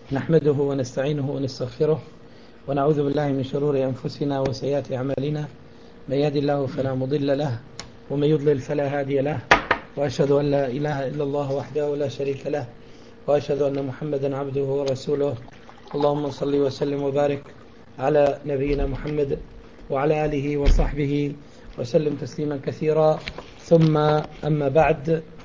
نحمده ونستعينه ونستغفره ونعوذ بالله من شرور أنفسنا وسيئات أعمالنا. من يهد الله فلا مضل له ومن يضلل فلا هادي له، وأشهد أن لا إله إلا الله وحده لا شريك له، وأشهد أن محمدا عبده ورسوله. اللهم صل وسلم وبارك على نبينا محمد وعلى آله وصحبه وسلم تسليما كثيرا. ثم أما بعد،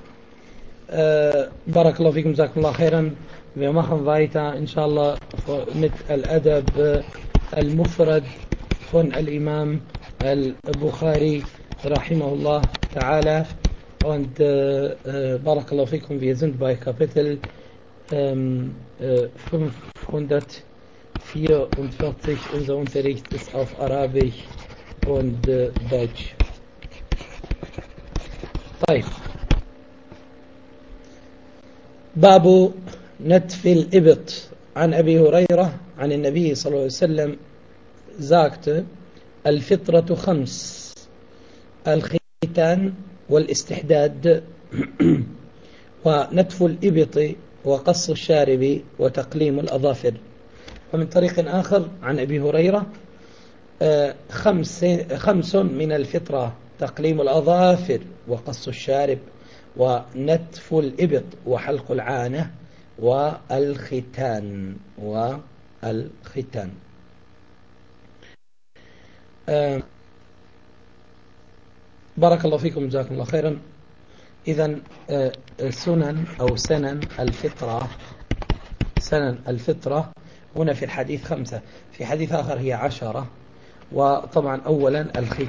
بارك الله فيكم، جزاكم الله خيرا. Wir machen weiter, inshallah, mit Al-Adab al-Mufrad von Al-Imam al-Bukhari, rahimahullah ta'ala. Und barakallahu fikum, wir sind bei Kapitel 544. Unser Unterricht ist auf Arabisch und Deutsch. طيب. باب نتف الإبط. عن أبي هريرة عن النبي صلى الله عليه وسلم sagte: الفطرة 5: الختان والاستحداد ونتف الإبط وقص الشارب وتقليم الأظافر. ومن طريق آخر عن أبي هريرة: 5 من الفطرة: تقليم الأظافر وقص الشارب ونتف الإبط وحلق العانة والختان. بارك الله فيكم، جزاكم الله خيرا. إذن سنن أو سنن الفطرة هنا في الحديث 5، في حديث آخر هي 10. وطبعا أولا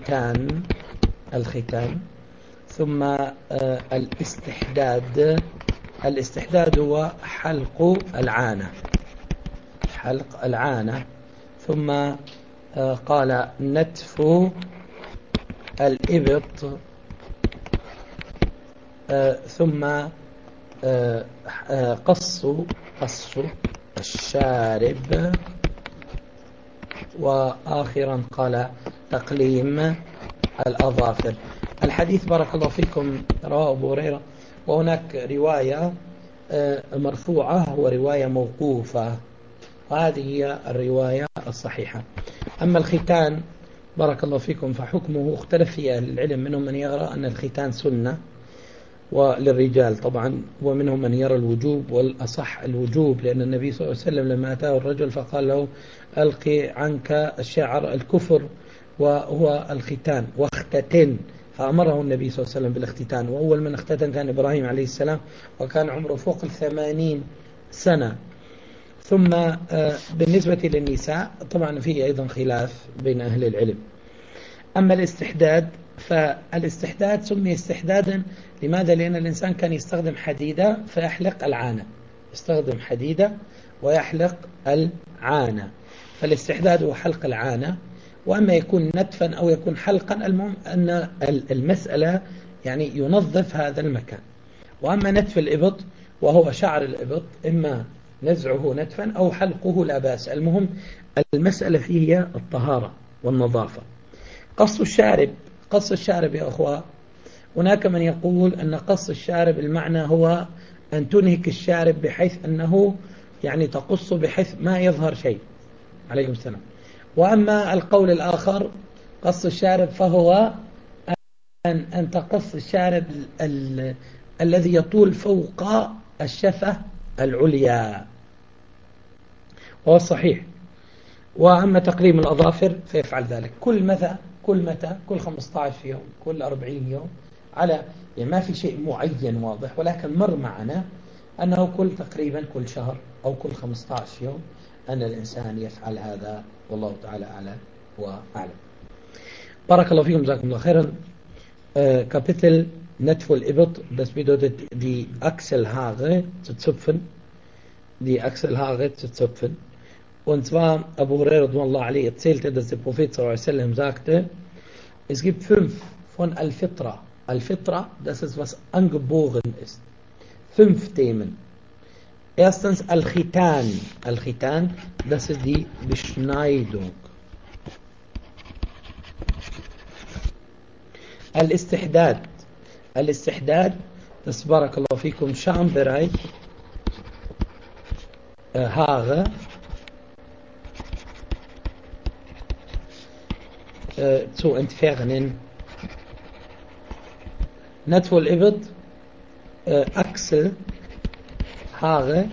الختان، ثم الاستحداد هو حلق العانة، ثم قال نتف الإبط، ثم قص الشارب، وآخرا قال تقليم الأظافر. الحديث بارك الله فيكم رواه أبو هريرة، وهناك رواية مرفوعة ورواية موقوفة، وهذه هي الرواية الصحيحة. أما الختان بارك الله فيكم فحكمه اختلف في أهل العلم، منهم من يرى أن الختان سنة وللرجال طبعا، ومنهم من يرى الوجوب، والأصح الوجوب، لأن النبي صلى الله عليه وسلم لما أتاه الرجل فقال له: ألقي عنك الشعر الكفر وهو الختان واختتن، فأمره النبي صلى الله عليه وسلم بالاختتان. وأول من اختتن كان إبراهيم عليه السلام، وكان عمره فوق 80 سنة. ثم بالنسبة للنساء طبعا فيه أيضا خلاف بين أهل العلم. أما الاستحداد، فالاستحداد سمي استحدادا لماذا؟ لأن الإنسان كان يستخدم حديدة فيحلق العانة، يستخدم حديدة ويحلق العانة، فالاستحداد هو حلق العانة. وأما يكون نتفا أو يكون حلقا، المهم أن المسألة يعني ينظف هذا المكان. وأما نتف الإبط وهو شعر الإبط، إما نزعه نتفا أو حلقه لا بأس، المهم المسألة فيه هي الطهارة والنظافة. قص الشارب يا أخوة، هناك من يقول أن قص الشارب المعنى هو أن تنهك الشارب بحيث أنه يعني تقص بحيث ما يظهر شيء. عليكم السلام. وأما القول الآخر قص الشارب فهو أن تقص الشارب الذي يطول فوق الشفة العليا، وهو الصحيح. وأما تقليم الأظافر فيفعل ذلك كل 15 يوم، كل 40 يوم، على يعني ما في شيء معين واضح، ولكن مر معنا أنه تقريبا كل شهر أو كل 15 يوم أن الإنسان يفعل هذا، والله تعالى أعلم وأعلم. بارك الله فيكم، جزاكم الله خيرا. Kapitel Netf al-Ibt, das bedeutet die Achselhaare zu zupfen, Und zwar Abu Hurairah erzählte, dass der Prophet sallallahu alaihi wasallam sagte: Es gibt 5 von Al-Fitra. Al-Fitra, das ist was angeboren ist. 5 Themen. Erstens Al-Khitan. Al-Khitan, das ist die Beschneidung. Al-Istihdad. Al-Istihdad, das Barakallahu fikum Schambereich Haare zu entfernen. Natfu al-Ibd, Achsel, Haare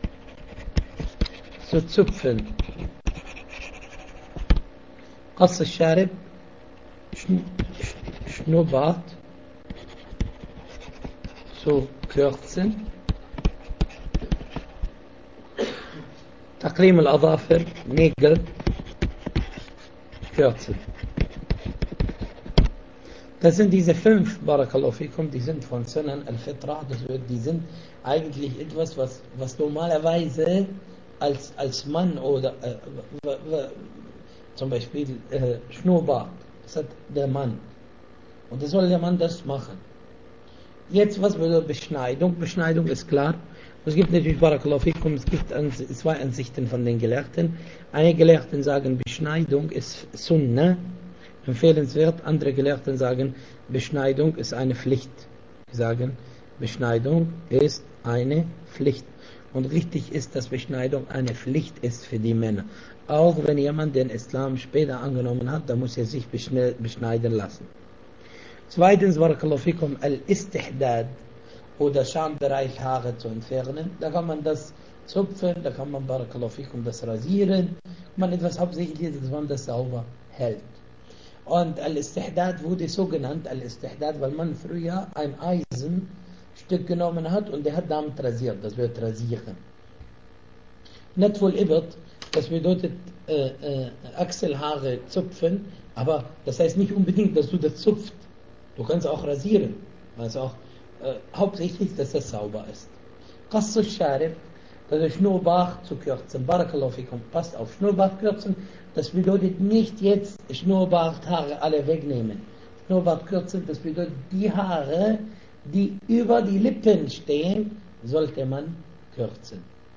zu zupfen. Qass al-Sharib, Schnurrbart zu kürzen. Taqlim al-Adhafir, Nägel kürzen. Das sind diese 5, Barakallahu fikum, die sind von Sunan al-Fitra, die sind eigentlich etwas, was normalerweise als Mann oder zum Beispiel Schnurrbart, das hat der Mann. Und da soll der Mann das machen. Jetzt, was bedeutet Beschneidung? Beschneidung ist klar. Es gibt natürlich, Barakallahu fikum, es gibt 2 Ansichten von den Gelehrten. Einige Gelehrten sagen, Beschneidung ist Sunnah, empfehlenswert. Andere Gelehrten sagen, Beschneidung ist eine Pflicht. Sie sagen, Beschneidung ist eine Pflicht. Und richtig ist, dass Beschneidung eine Pflicht ist für die Männer. Auch wenn jemand den Islam später angenommen hat, dann muss er sich beschneiden lassen. Zweitens, Barakallahu fikum, Al-Istihdad oder Schambereich Haare zu entfernen. Da kann man das zupfen, da kann man, Barakallahu fikum, das rasieren. Man etwas hauptsächlich, dass man das sauber hält. Und Al-Istihdad wurde so genannt, Al-Istihdad, weil man früher ein Eisenstück genommen hat und der hat damit rasiert, das wird rasieren. Natfu al-Ibd, das bedeutet Achselhaare zupfen, aber das heißt nicht unbedingt, dass du das zupft. Du kannst auch rasieren, also auch hauptsächlich, dass das sauber ist. Qass al-Sharib, also Schnurrbart zu kürzen. Barakallahu fikum, passt auf, Schnurrbart kürzen, das bedeutet nicht jetzt Schnurrbarthaare alle wegnehmen. Schnurrbart kürzen, das bedeutet die Haare, die über die Lippen stehen, sollte man kürzen.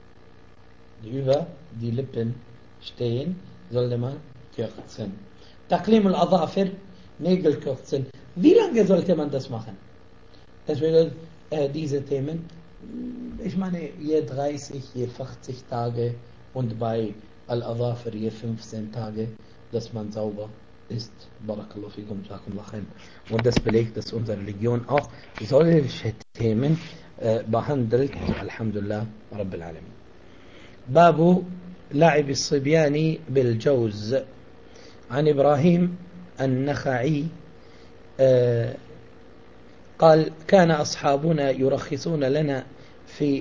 Die über die Lippen stehen, sollte man kürzen. Taqlim al-Adhafir, Nägel kürzen. Wie lange sollte man das machen? Das bedeutet, diese Themen, ich meine, je 30, je 40 Tage und bei Al-Adhafir je 15 Tage, dass man sauber ist. Barakallahu fikum, jazakumullah khair. Und das belegt, dass unsere Religion auch solche Themen behandelt. Alhamdulillah, Rabbil Alamin. Babu لعب الصبيان بالجوز عن إبراهيم النخعي قال كان أصحابنا يرخصون لنا في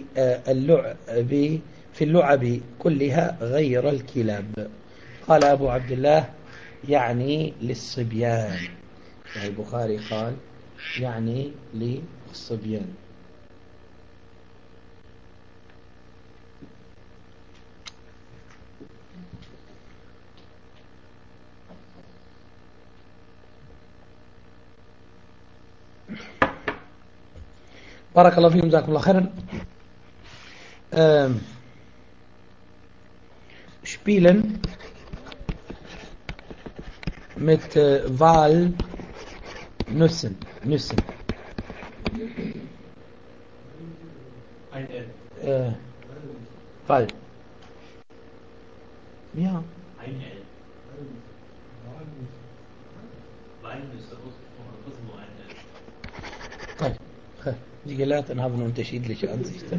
اللعب كلها غير الكلاب. قال أبو عبد الله يعني للصبيان، يعني البخاري قال يعني للصبيان. بارك الله فيكم, جزاكم الله خيرا. Spielen mit Walnüssen. Wal. Ja. طيب. Die Gelehrten haben unterschiedliche Ansichten.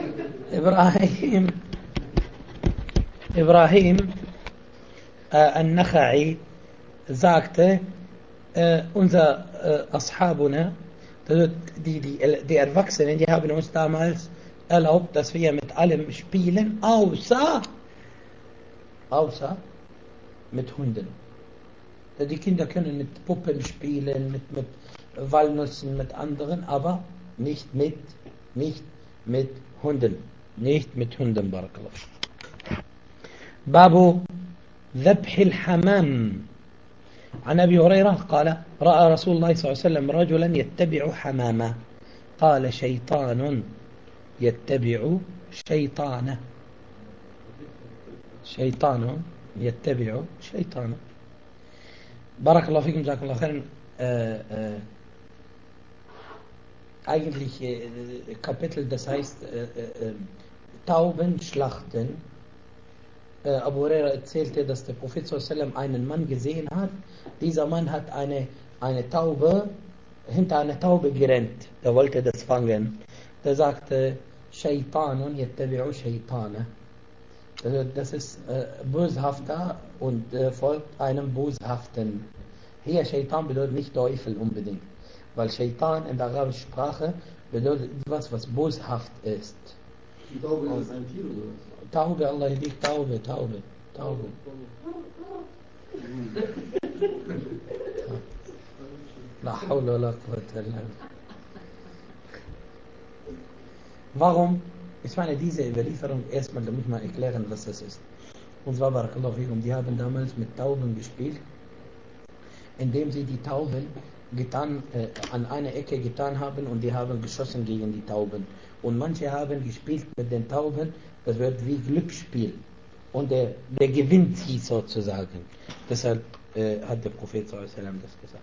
Ibrahim al-Nakha'i sagte, unser Ashabuna, die Erwachsenen, die haben uns damals erlaubt, dass wir mit allem spielen, außer mit Hunden. Die Kinder können mit Puppen spielen, mit Walnüssen, mit anderen, aber nicht mit Hunden. Nicht mit Hunden, Barakallah. Babu ذبح الحمام. عن أبي هريرة قال رأى رسول الله صلى الله عليه وسلم رجلا يتبع حمامة قال شيطان يتبع شيطانه. شيطان يتبع شيطانه. بارك الله فيكم, جزاكم الله خيرا. Eigentlich Kapitel, das heißt Tauben schlachten. Abu Huraira erzählte, dass der Prophet sallam einen Mann gesehen hat. Dieser Mann hat eine Taube, hinter einer Taube gerannt. Der wollte das fangen. Der sagte, Shaitanun yattabi'u Shaitana. Also das ist böshafter und folgt einem Boshaften. Hier Shaitan bedeutet nicht Teufel unbedingt. Weil Shaitan in der arabischen Sprache bedeutet etwas, was boshaft ist. Die Taube ist ein Tier oder was? Taube, Allah liebt Taube. La hawla wa la quwwata illa billah. Warum? Ich meine, diese Überlieferung, erstmal damit man erklären, was das ist. Und zwar, Barakallahu fikum, die haben damals mit Tauben gespielt, indem sie die Tauben an einer Ecke getan haben und die haben geschossen gegen die Tauben. Und manche haben gespielt mit den Tauben, das wird wie Glücksspiel. Und der gewinnt sie sozusagen. Deshalb hat der Prophet sallallahu alaihi wasallam das gesagt.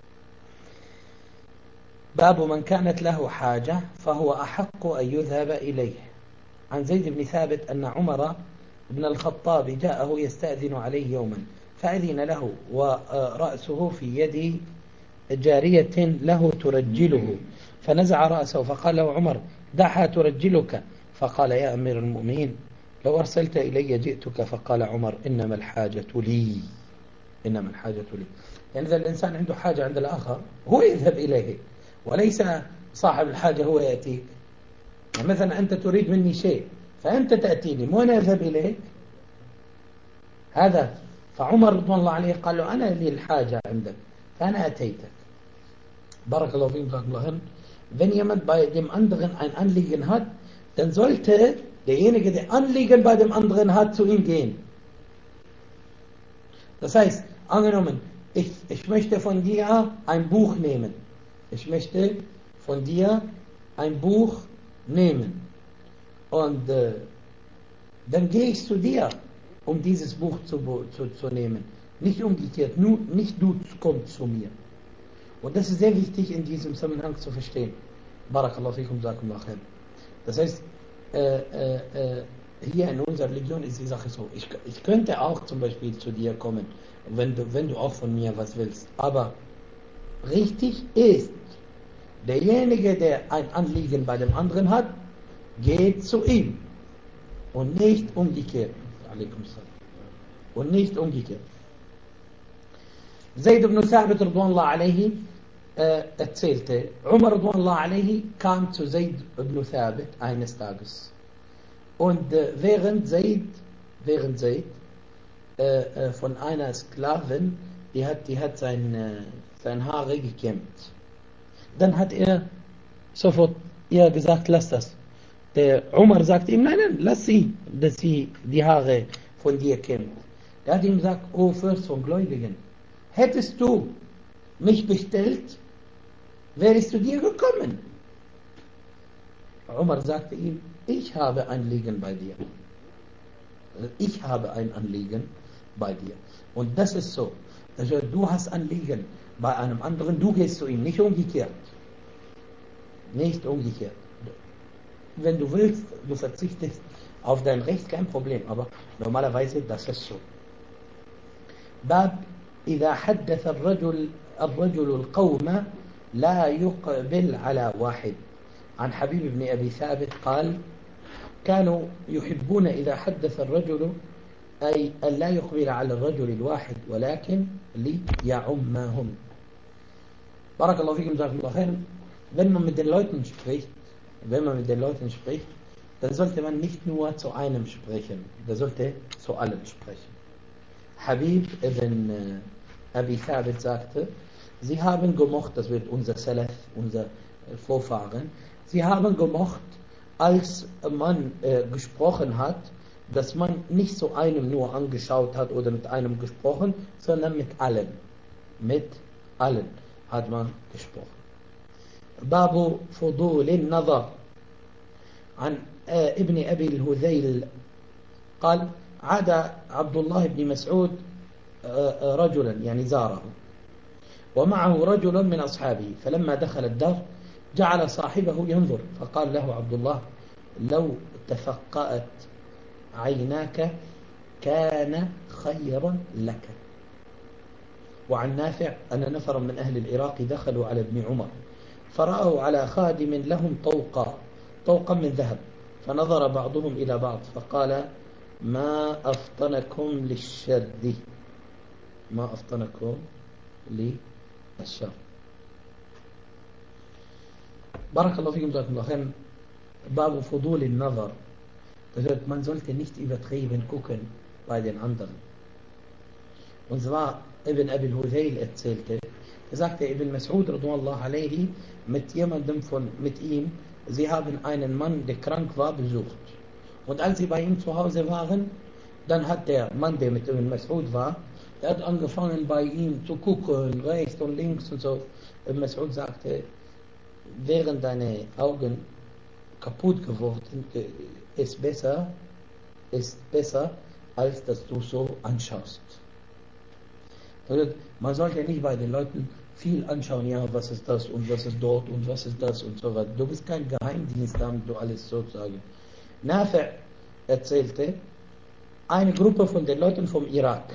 باب من كانت له حاجة فهو أحق أن يذهب إليه. عن زيد بن ثابت أن عمر بن الخطاب جاءه يستأذن عليه يوما فأذن له ورأسه في يد جارية له ترجله فنزع رأسه فقال له عمر دعها ترجلك فقال يا أمير المؤمنين لو أرسلت إلي جئتك فقال عمر إنما الحاجة لي يعني إذا الإنسان عنده حاجة عند الآخر هو يذهب إليه وليس صاحب الحاجة هو يأتيك. يعني مثلا أنت تريد مني شيء فأنت تأتيني مو أنا أذهب إليك. هذا فعمر رضوان الله عليه قال له أنا لي الحاجة عندك فأنا أتيتك. Barakallahu fikum, sagt wenn jemand bei dem anderen ein Anliegen hat, dann sollte derjenige, der Anliegen bei dem anderen hat, zu ihm gehen. Das heißt, angenommen, ich möchte von dir ein Buch nehmen. Und dann gehe ich zu dir, um dieses Buch zu nehmen. Nicht umgekehrt, nicht du kommst zu mir. Und das ist sehr wichtig in diesem Zusammenhang zu verstehen. Barakallahu fikum, jazakumullah khair. Das heißt, hier in unserer Religion ist die Sache so. Ich könnte auch zum Beispiel zu dir kommen, wenn du auch von mir was willst. Aber richtig ist, derjenige, der ein Anliegen bei dem anderen hat, geht zu ihm. Und nicht umgekehrt. Zayd ibn Thabit radwanallahu alayhi erzählte, Umar radwanallahu alayhi kam zu Zayd ibn Thabit eines Tages. Und während Zayd von einer Sklavin, die hat sein Haare gekämmt. Dann hat er sofort ihr gesagt, lass das. Der Umar sagt ihm, nein, lass sie, dass sie die Haare von dir kämmt. Er hat ihm gesagt, o Fürst von Gläubigen, hättest du mich bestellt, wäre ich zu dir gekommen. Umar sagte ihm, ich habe ein Anliegen bei dir. Und das ist so. Also du hast Anliegen bei einem anderen, du gehst zu ihm, nicht umgekehrt. Wenn du willst, du verzichtest auf dein Recht, kein Problem. Aber normalerweise, das ist so. Bab إذا حدث الرجل القوم لا يقبل على واحد. عن حبيب بن أبي ثابت قال كانوا يحبون إذا حدث الرجل أي أن لا يقبل على الرجل الواحد ولكن ليعمهم. بارك الله فيكم, جزاكم الله خيرا. Wenn man mit den Leuten spricht, dann sollte man nicht nur zu einem sprechen, man sollte zu allen sprechen. Habib ibn Abi Thabit sagte, sie haben gemocht, das wird unser Salaf, unser Vorfahren, sie haben gemocht, als man gesprochen hat, dass man nicht zu einem nur angeschaut hat oder mit einem gesprochen, sondern mit allen. Mit allen hat man gesprochen. باب فضول النظر. عن ابن أبي الهذيل قال عاد عبد الله بن مسعود رجلا يعني زاره ومعه رجل من أصحابه فلما دخل الدار جعل صاحبه ينظر فقال له عبد الله لو تفقأت عيناك كان خيرا لك. وعن نافع أن نفرا من أهل العراق دخلوا على ابن عمر فرأوا على خادم لهم طوقا من ذهب، فنظر بعضهم إلى بعض فقال ما أفطنكم للشر، ما أفطنكم للشر. بارك الله فيكم, جزاكم الله خير. Babu Fudul in Nazar. Das heißt, man sollte nicht übertrieben gucken bei den anderen. Und zwar Ibn Abi al-Hudayl erzählte, er sagte Ibn Mas'ud radhiyallahu alayhi mit ihm, sie haben einen Mann, der krank war, besucht. Und als sie bei ihm zu Hause waren, dann hat der Mann, der mit Ibn Mas'ud war, der hat angefangen bei ihm zu gucken, rechts und links und so. Ibn Mas'ud sagte, wären deine Augen kaputt geworden, ist besser, als dass du so anschaust. Also, man sollte nicht bei den Leuten viel anschauen, ja, was ist das und was ist dort und was ist das und so weiter. Du bist kein Geheimdienst, damit du alles sozusagen. Nafi' erzählte, eine Gruppe von den Leuten vom Irak,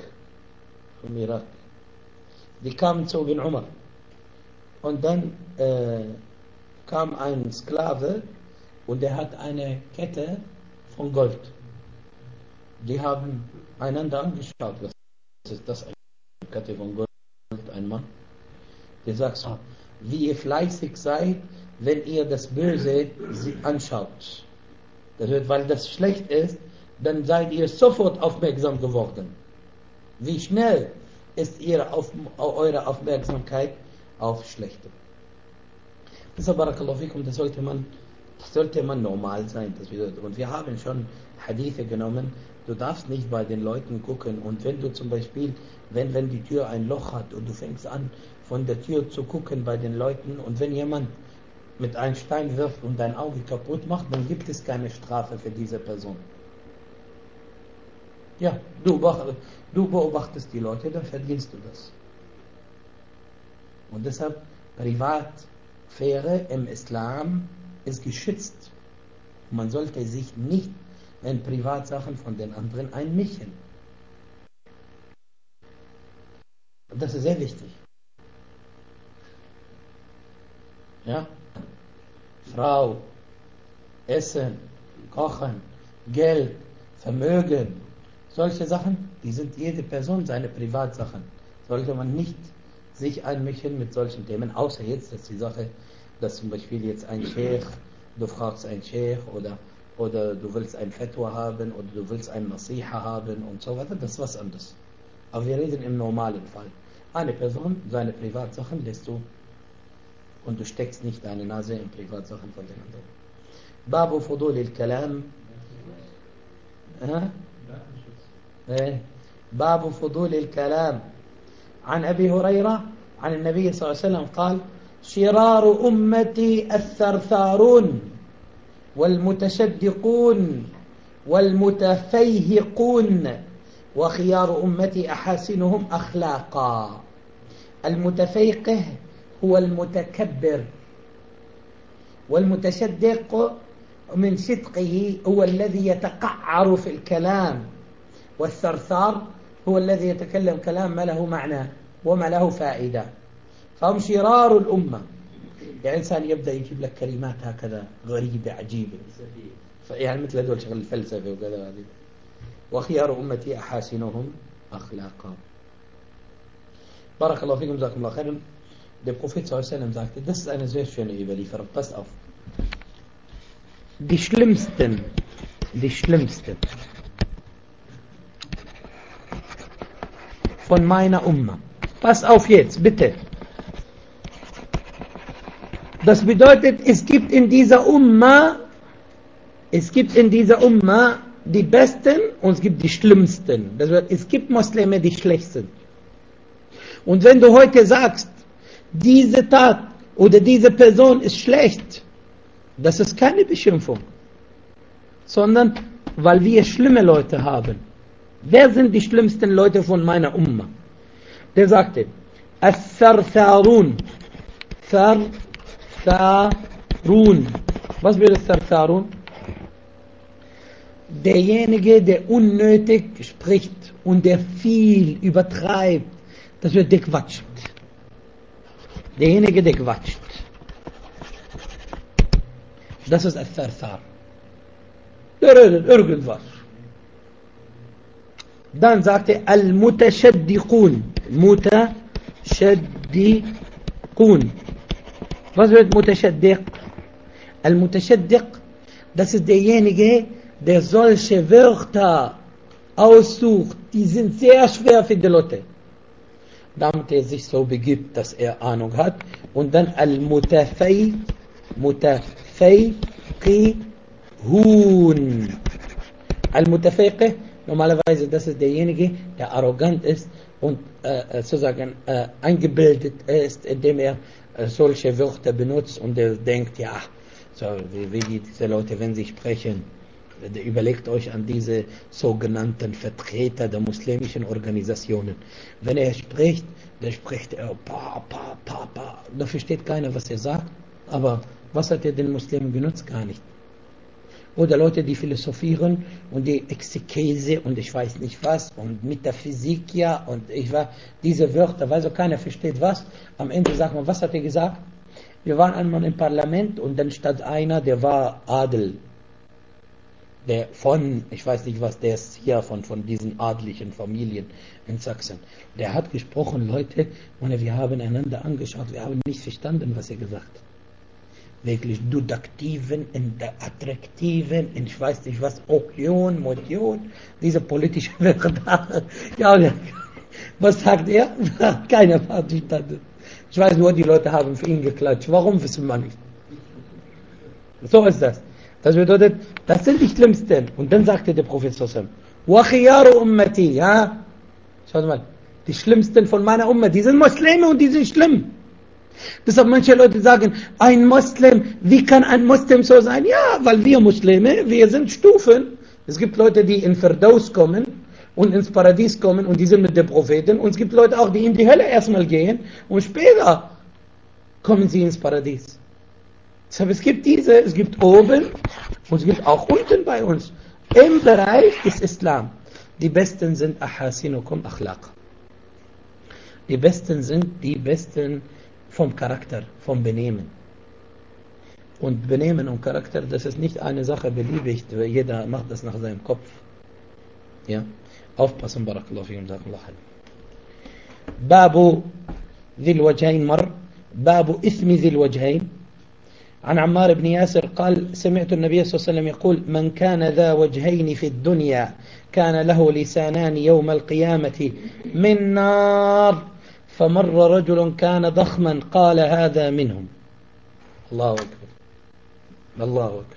die kamen zu Ibn Umar. Und dann kam ein Sklave und der hat eine Kette von Gold. Die haben einander angeschaut. Was ist das? Eine Kette von Gold, ein Mann. Der sagt so, wie ihr fleißig seid, wenn ihr das Böse anschaut. Das wird, weil das schlecht ist, dann seid ihr sofort aufmerksam geworden. Wie schnell ist eure Aufmerksamkeit auf Schlechte. Deshalb, barakallahu fikum, das sollte man normal sein. Und wir haben schon Hadithe genommen, du darfst nicht bei den Leuten gucken. Und wenn du zum Beispiel, wenn die Tür ein Loch hat und du fängst an, von der Tür zu gucken bei den Leuten, und wenn jemand mit einem Stein wirft und dein Auge kaputt macht, dann gibt es keine Strafe für diese Person. Ja, du beobachtest die Leute, dann verdienst du das. Und deshalb, Privatsphäre im Islam ist geschützt. Man sollte sich nicht in Privatsachen von den anderen einmischen. Das ist sehr wichtig. Ja? Frau, Essen, Kochen, Geld, Vermögen, solche Sachen, die sind jede Person seine Privatsachen. Sollte man nicht sich einmischen mit solchen Themen, außer jetzt, dass die Sache, dass zum Beispiel jetzt ein Sheikh, du fragst einen Sheikh oder du willst ein Fatwa haben oder du willst ein Nasiha haben und so weiter, das ist was anderes. Aber wir reden im normalen Fall. Eine Person, seine Privatsachen lässt du und du steckst nicht deine Nase in Privatsachen von den anderen. Babu Fudul al-Kalam. باب فضول الكلام عن أبي هريرة عن النبي صلى الله عليه وسلم قال شرار أمتي الثرثارون والمتشدقون والمتفيهقون وخيار أمتي أحاسنهم أخلاقا. المتفيقه هو المتكبر، والمتشدق من صدقه هو الذي يتقعر في الكلام، والثرثار هو الذي يتكلم كلام ما له معنى وما له فائدة. فهم شرار الأمة. يعني إنسان يبدأ يجيب لك كلمات هكذا غريبة عجيبة، يعني مثل هذول شغل الفلسفة وكذا هذه. وخيار أمتي أحاسنهم أخلاقا. بارك الله فيكم, جزاكم الله خيرا. Der Prophet sallallahu sagte, das ist eine sehr schöne Überlieferung, passt auf. Die Schlimmsten von meiner Umma. Pass auf jetzt, bitte. Das bedeutet, es gibt in dieser Umma die Besten und es gibt die Schlimmsten. Das bedeutet, es gibt Muslime, die schlecht sind. Und wenn du heute sagst, diese Tat oder diese Person ist schlecht, das ist keine Beschimpfung, sondern weil wir schlimme Leute haben. Wer sind die schlimmsten Leute von meiner Umma? Der sagte, Al-Thartharun. Thartharun. Was bedeutet Thartharun? derjenige, der unnötig spricht und der viel übertreibt, das wird der quatscht. Derjenige, der quatscht. Das ist Al-Tharthar. Der redet irgendwas. Dann sagt er Al-Mutashaddiqun. Mutashaddiqun. Was wird Mutashaddiq? Al-Mutashaddiq, das ist derjenige, der solche Wörter aussucht, die sind sehr schwer für die Leute. Damit er sich so begibt, dass er Ahnung hat. Und dann Al-Mutafayqihun. Al-Mutafayqih, normalerweise das ist derjenige, der arrogant ist und sozusagen eingebildet ist, indem er solche Wörter benutzt und er denkt, ja, so wie diese Leute, wenn sie sprechen, überlegt euch an diese sogenannten Vertreter der muslimischen Organisationen. Wenn er spricht, dann spricht er pa. Da versteht keiner, was er sagt, aber was hat er den Muslimen genutzt? Gar nicht. Oder Leute, die philosophieren und die Exegese und ich weiß nicht was und Metaphysik, ja, und diese Wörter, weil so keiner versteht was. Am Ende sagt man, was hat er gesagt? Wir waren einmal im Parlament und dann stand einer, der war Adel. Der von, ich weiß nicht was, der ist hier von diesen adligen Familien in Sachsen. Der hat gesprochen, Leute, und wir haben einander angeschaut, wir haben nicht verstanden, was er gesagt hat. Wirklich dudaktiven, attraktiven, ich weiß nicht was, Opion, Motion, diese politischen Wörter. Ja, was sagt er? Keiner hat verstanden. Ich weiß nur, die Leute haben für ihn geklatscht. Warum, wissen wir nicht. So ist das. Das bedeutet, das sind die Schlimmsten. Und dann sagte der Prophet Sallallahu Alaihi Wasallam, ummati, ja? Schaut mal, die Schlimmsten von meiner Umma, die sind Muslime und die sind schlimm. Deshalb manche Leute sagen, ein Muslim, wie kann ein Muslim so sein? Ja, weil wir Muslime, wir sind Stufen. Es gibt Leute, die in Firdaus kommen und ins Paradies kommen und die sind mit den Propheten. Und es gibt Leute auch, die in die Hölle erstmal gehen und später kommen sie ins Paradies. Deshalb es gibt oben und es gibt auch unten bei uns. Im Bereich des Islam. Die Besten sind Ahasinukum Akhlaq. Die Besten sind die Besten vom Charakter, vom Benehmen. Und Benehmen und Charakter, das ist nicht eine Sache beliebig, jeder macht das nach seinem Kopf. Ja? Aufpassen, Barakallahu fikum, Jazakallahu khair. Babu Dhil Wajhain Mar, Babu Ithmi Dhil Wajhain. عن عمار بن ياسر قال سمعت النبي صلى الله عليه وسلم يقول من كان ذا وجهين في الدنيا كان له لسانان يوم القيامة من نار فمر رجل كان ضخما قال هذا منهم. الله أكبر الله أكبر.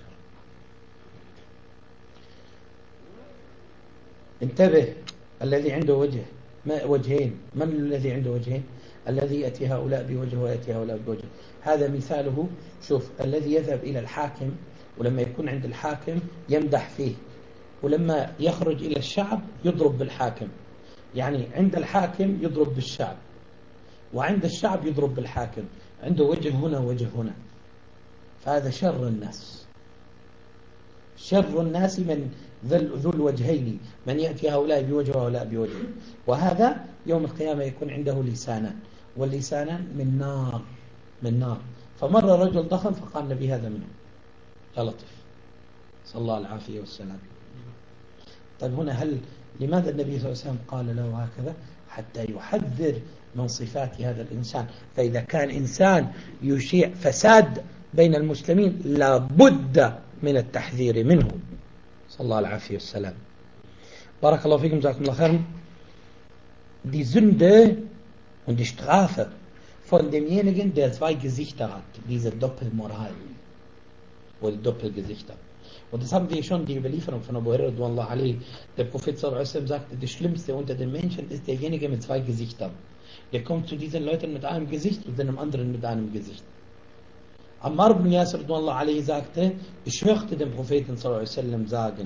انتبه، الذي عنده وجهين، من الذي عنده وجهين؟ الذي يأتي هؤلاء بوجه ويأتي هؤلاء بوجه. هذا مثاله، شوف، الذي يذهب إلى الحاكم ولما يكون عند الحاكم يمدح فيه، ولما يخرج إلى الشعب يضرب بالحاكم. يعني عند الحاكم يضرب بالشعب وعند الشعب يضرب بالحاكم، عنده وجه هنا ووجه هنا. فهذا شر الناس، شر الناس من ذو الوجهين، من يأتي هؤلاء بوجه وهؤلاء بوجه. وهذا يوم القيامة يكون عنده لسانان، واللسانان من نار، من نار. فمر رجل ضخم فقال النبي هذا منه. يا لطيف، صلى الله العافية والسلام. طيب هنا لماذا النبي صلى الله عليه وسلم قال له هكذا؟ حتى يحذر من صفات هذا الإنسان. فإذا كان إنسان يشيع فساد بين المسلمين لابد من التحذير منه. صلى الله العافية والسلام. بارك الله فيكم، جزاكم الله خيرا. Die Sünde und die Strafe von demjenigen, der zwei Gesichter hat, diese Doppelmoral oder Doppelgesichter. Und das haben wir schon, die Überlieferung von Abu Hurairah radhiyallahu anhu. Der Prophet sallallahu alaihi wasallam sagte, der Schlimmste unter den Menschen ist derjenige mit zwei Gesichtern. Der kommt zu diesen Leuten mit einem Gesicht und dem anderen mit einem Gesicht. Ammar ibn Yasir radhiyallahu anhu sagte, ich hörte den Propheten sallallahu alaihi wasallam sagen,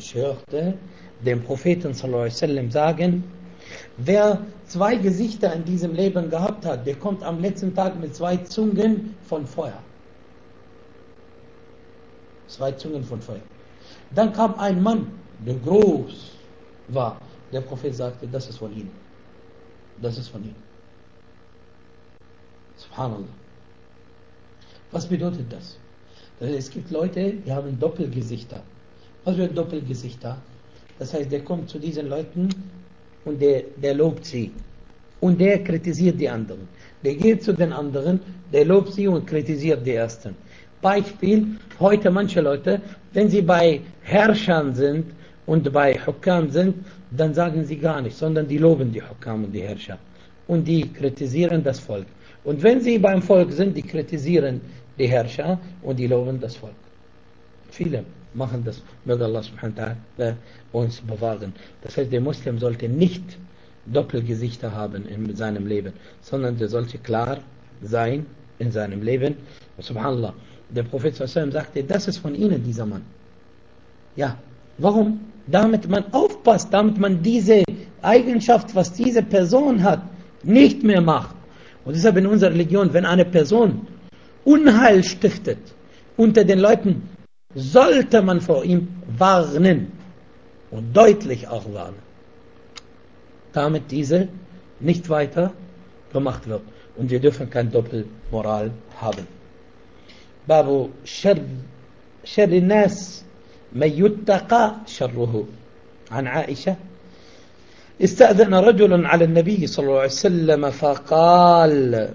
wer zwei Gesichter in diesem Leben gehabt hat, der kommt am letzten Tag mit zwei Zungen von Feuer. Zwei Zungen von Feuer. Dann kam ein Mann, der groß war. Der Prophet sagte, das ist von ihnen. Das ist von ihnen. Subhanallah. Was bedeutet das? Es gibt Leute, die haben Doppelgesichter. Was bedeutet Doppelgesichter? Das heißt, der kommt zu diesen Leuten und der lobt sie. Und der kritisiert die anderen. Der geht zu den anderen, der lobt sie und kritisiert die Ersten. Beispiel, heute manche Leute, wenn sie bei Herrschern sind und bei Hukam sind, dann sagen sie gar nichts, sondern die loben die Hukam und die Herrscher. Und die kritisieren das Volk. Und wenn sie beim Volk sind, die kritisieren die Herrscher und die loben das Volk. Viele machen das. Möge Allah subhanahu wa ta'ala uns bewahren. Das heißt, der Muslim sollte nicht Doppelgesichter haben in seinem Leben, sondern der sollte klar sein in seinem Leben. Und subhanallah, der Prophet sallallahu alaihi wasallam sagte, das ist von ihnen, dieser Mann. Ja, warum? Damit man aufpasst, damit man diese Eigenschaft, was diese Person hat, nicht mehr macht. Und deshalb in unserer Religion, wenn eine Person Unheil stiftet unter den Leuten, sollte man vor ihm warnen und deutlich auch warnen, damit diese nicht weiter gemacht wird. Und wir dürfen keine Doppelmoral haben. Babu Sharri Nas man yuttaqa sharruhu. An Aisha استأذن رجل على النبي صلى الله عليه وسلم فقال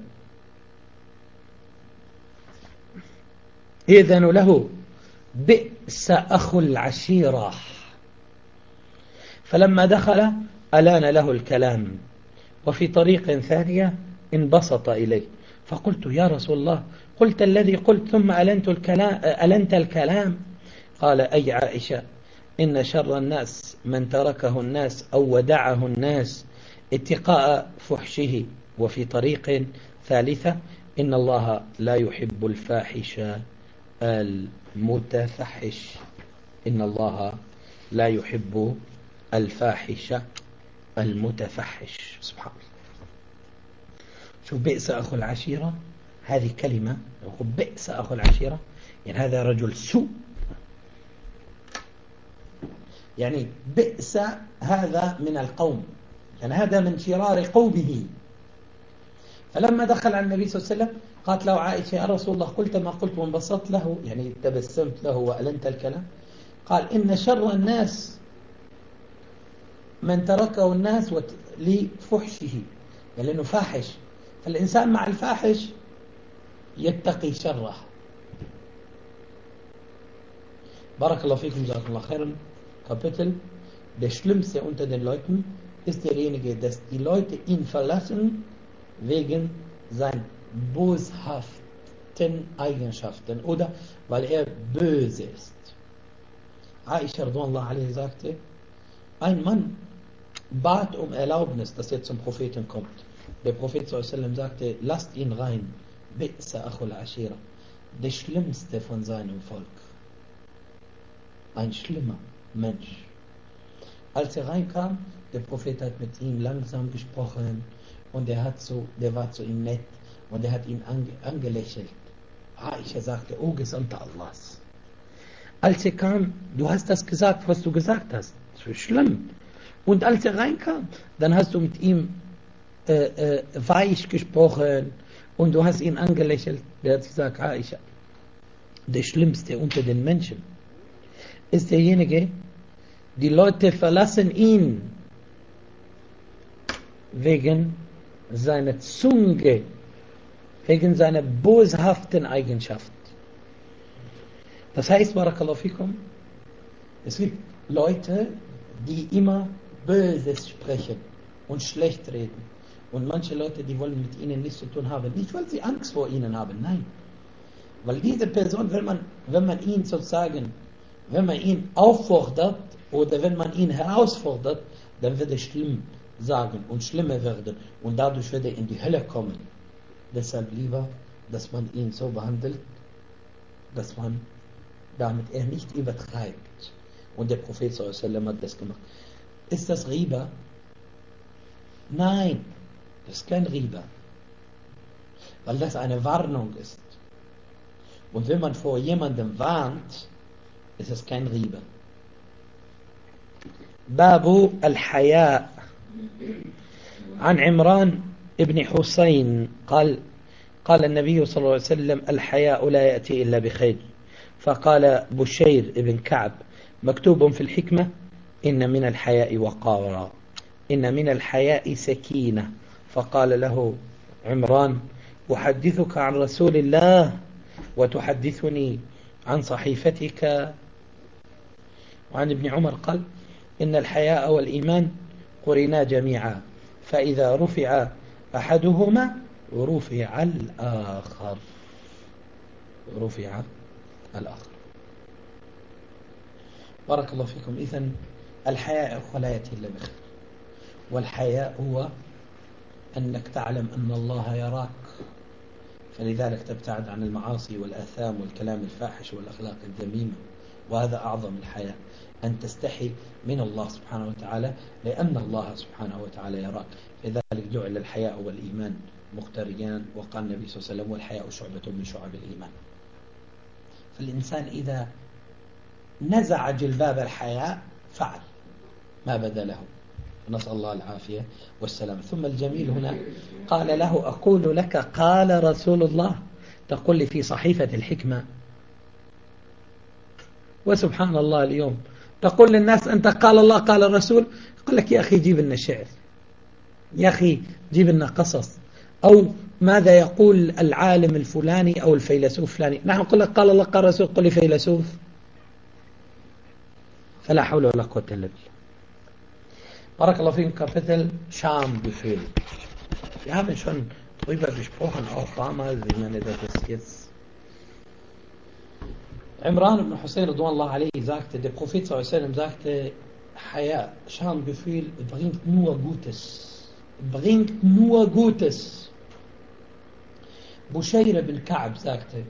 إذن له بئس أخو العشيرة. فلما دخل ألان له الكلام، وفي طريق ثانية انبسط إليه، فقلت يا رسول الله قلت الذي قلت ثم ألنت الكلام؟ قال أي عائشة إن شر الناس من تركه الناس أو ودعه الناس اتقاء فحشه. وفي طريق ثالثة إن الله لا يحب الفاحش المتفحش. إن الله لا يحب الفاحش المتفحش. سبحان الله. شوف بئس أخو العشيرة، هذه كلمة بئس أخو العشيرة، يعني هذا رجل سوء، يعني بئس هذا من القوم، يعني هذا من شرار قومه. فلما دخل على النبي صلى الله عليه وسلم قالت له عائشة يا رسول الله قلت ما قلت وانبسطت له، يعني تبسمت له وألنت الكلام. قال إن شر الناس من تركه الناس لفحشه، يعني لأنه فاحش، فالإنسان مع الفاحش يتقي شره. بارك الله فيكم، جزاكم الله خيرا. Kapitel, der Schlimmste unter den Leuten ist derjenige, dass die Leute ihn verlassen wegen seinen boshaften Eigenschaften oder weil er böse ist. Aisha radhiyallahu anha sagte, ein Mann bat um Erlaubnis, dass er zum Propheten kommt. Der Prophet sallallahu alaihi wasallam sagte, lasst ihn rein, bi'sa akhul ashira, der Schlimmste von seinem Volk. Ein schlimmer Mensch. Als er reinkam, der Prophet hat mit ihm langsam gesprochen und der war zu ihm nett und er hat ihn angelächelt. Aisha sagte, oh Gesandter Allahs, als er kam, du hast das gesagt, was du gesagt hast. Das ist schlimm. Und als er reinkam, dann hast du mit ihm weich gesprochen und du hast ihn angelächelt. Der hat gesagt, Aisha, der Schlimmste unter den Menschen ist derjenige, die Leute verlassen ihn wegen seiner Zunge, wegen seiner boshaften Eigenschaft. Das heißt, barakallahu fikum, es gibt Leute, die immer Böses sprechen und schlecht reden. Und manche Leute, die wollen mit ihnen nichts zu tun haben. Nicht, weil sie Angst vor ihnen haben, nein. Weil diese Person, wenn man ihn sozusagen, wenn man ihn auffordert oder wenn man ihn herausfordert, dann wird er schlimm sagen und schlimmer werden. Und dadurch wird er in die Hölle kommen. Deshalb lieber, dass man ihn so behandelt, dass man damit er nicht übertreibt. Und der Prophet sallallahu alaihi wasallam hat das gemacht. Ist das Riba? Nein, das ist kein Riba. Weil das eine Warnung ist. Und wenn man vor jemandem warnt, ist es kein Riba. باب الحياء. عن عمران بن حسين قال النبي صلى الله عليه وسلم: الحياء لا يأتي إلا بخير. فقال بشير بن كعب: مكتوب في الحكمة: إن من الحياء وقارا، إن من الحياء سكينة. فقال له عمران: أحدثك عن رسول الله وتحدثني عن صحيفتك؟ وعن ابن عمر قال: إن الحياء والإيمان قرنا جميعا، فإذا رفع أحدهما رفع الآخر. بارك الله فيكم. إذن الحياء لا يأتي إلا بخير، والحياء هو أنك تعلم أن الله يراك، فلذلك تبتعد عن المعاصي والآثام والكلام الفاحش والأخلاق الذميمة. وهذا أعظم الحياء، أن تستحي من الله سبحانه وتعالى، لأن الله سبحانه وتعالى يراك. لذلك جعل الحياء والإيمان مقترنان. وقال النبي صلى الله عليه وسلم: والحياء شعبة من شعب الإيمان. فالإنسان إذا نزع جلباب الحياء فعل ما بدا له، نسأل الله العافية والسلام. ثم الجميل هنا قال له: أقول لك قال رسول الله، تقول لي في صحيفة الحكمة. وسبحان الله اليوم تقول للناس أنت قال الله قال الرسول، يقول لك: يا أخي جيب لنا شعر، يا أخي جيب لنا قصص، أو ماذا يقول العالم الفلاني أو الفيلسوف الفلاني. نحن نقول لك قال الله قال الرسول، قل لي فيلسوف. فلا حول ولا قوة إلا بالله. بارك الله فيكم. Kapitel Schamgefühl. Wir haben schon darüber gesprochen, auch damals. Ich meine, das ist jetzt. Imran ibn Hussein radhiyallahu anhu sagte, der Prophet sallallahu alaihi wasallam sagte: Haya, Schamgefühl bringt nur Gutes. Bringt nur Gutes. Bushayr ibn Ka'b sagte: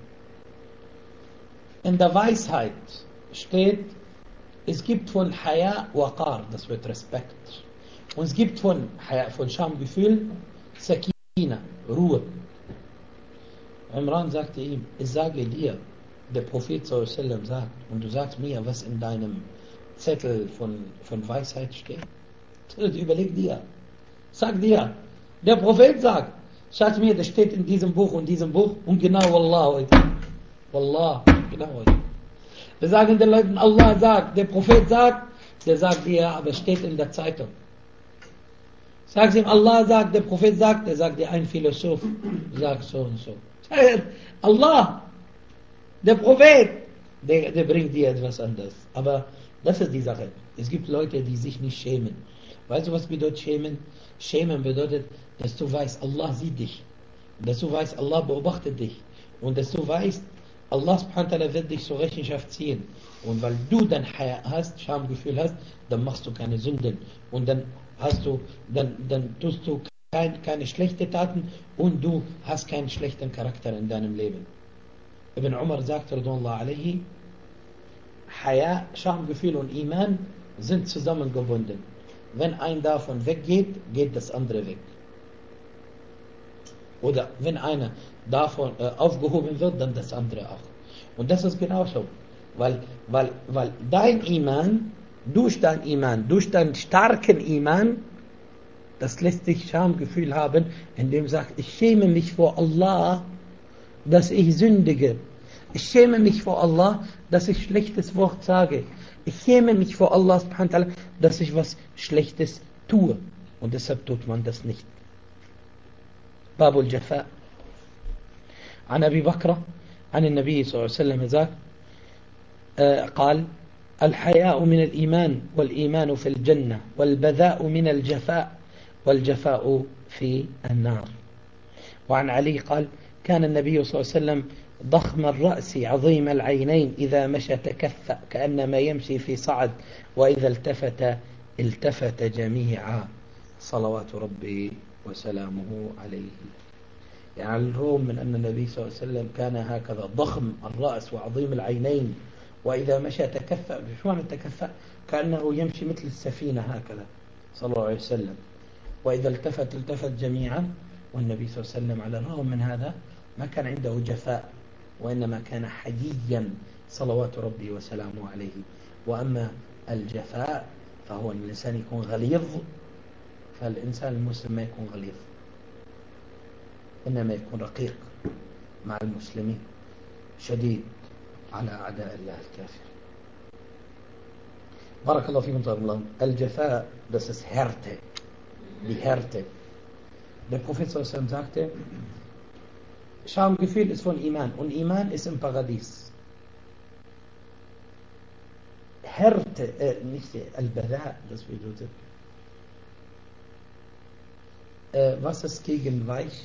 in der Weisheit steht, es gibt von Haya Waqar, das wird Respekt. Und es gibt von Haya, von Schamgefühl, Sakina, Ruhe. Imran sagte ihm: ich sage dir, der Prophet sallallahu alaihi wasallam sagt, und du sagst mir, was in deinem Zettel von Weisheit steht. Überleg dir. Sag dir. Der Prophet sagt mir, das steht in diesem Buch und diesem Buch, und genau Wallah. Wallah, genau. Wir sagen den Leuten, Allah sagt, der Prophet sagt, der sagt dir, aber es steht in der Zeitung. Sag ihm, Allah sagt, der Prophet sagt, der sagt dir, ein Philosoph sagt so und so. Allah, der Prophet, der bringt dir etwas anderes. Aber das ist die Sache. Es gibt Leute, die sich nicht schämen. Weißt du, was bedeutet schämen? Schämen bedeutet, dass du weißt, Allah sieht dich. Dass du weißt, Allah beobachtet dich. Und dass du weißt, Allah subhanahu wa ta'ala wird dich zur Rechenschaft ziehen. Und weil du dann Haya hast, Schamgefühl hast, dann machst du keine Sünden. Und dann tust du keine schlechten Taten, und du hast keinen schlechten Charakter in deinem Leben. Ibn Umar sagt, radhiyallahu alayhi, Haya, Schamgefühl und Iman sind zusammengebunden. Wenn ein davon weggeht, geht das andere weg. Oder wenn einer davon aufgehoben wird, dann das andere auch. Und das ist genauso. Weil dein Iman, durch deinen starken Iman, das lässt dich Schamgefühl haben, indem du sagst, ich schäme mich vor Allah, dass ich sündige. Ich schäme mich vor Allah, dass ich schlechtes Wort sage. Ich schäme mich vor Allah, dass ich was Schlechtes tue. Und deshalb tut man das nicht. باب الجفاء. عن أبي بكر عن النبي صلى الله عليه وسلم قال: الحياء من الإيمان، والإيمان في الجنة، والبذاء من الجفاء، والجفاء في النار. وعن علي قال: كان النبي صلى الله عليه وسلم ضخم الرأس عظيم العينين، إذا مشى تكفأ كأنما يمشي في صعد، وإذا التفت جميعا، صلوات ربي وسلامه عليه. يعني الرغم من أن النبي صلى الله عليه وسلم كان هكذا ضخم الرأس وعظيم العينين، وإذا مشى تكفأ. شو معنى تكفأ؟ كأنه يمشي مثل السفينة هكذا صلى الله عليه وسلم. وإذا التفت جميعا. والنبي صلى الله عليه وسلم على الرغم من هذا ما كان عنده جفاء، وإنما كان حييا صلوات ربي وسلامه عليه. وأما الجفاء فهو الإنسان يكون غليظ، فالإنسان المسلم ما يكون غليظ، إنما يكون رقيق مع المسلمين، شديد على أعداء الله الكافر. بارك الله فيكم. طيب الله الجفاء das ist Härte, die Härte. Der Prophet sallallahu sagte, Schamgefühl ist von Iman und Iman ist im Paradies. Härte, nicht Al-Bada, das bedeutet, was ist gegen weich?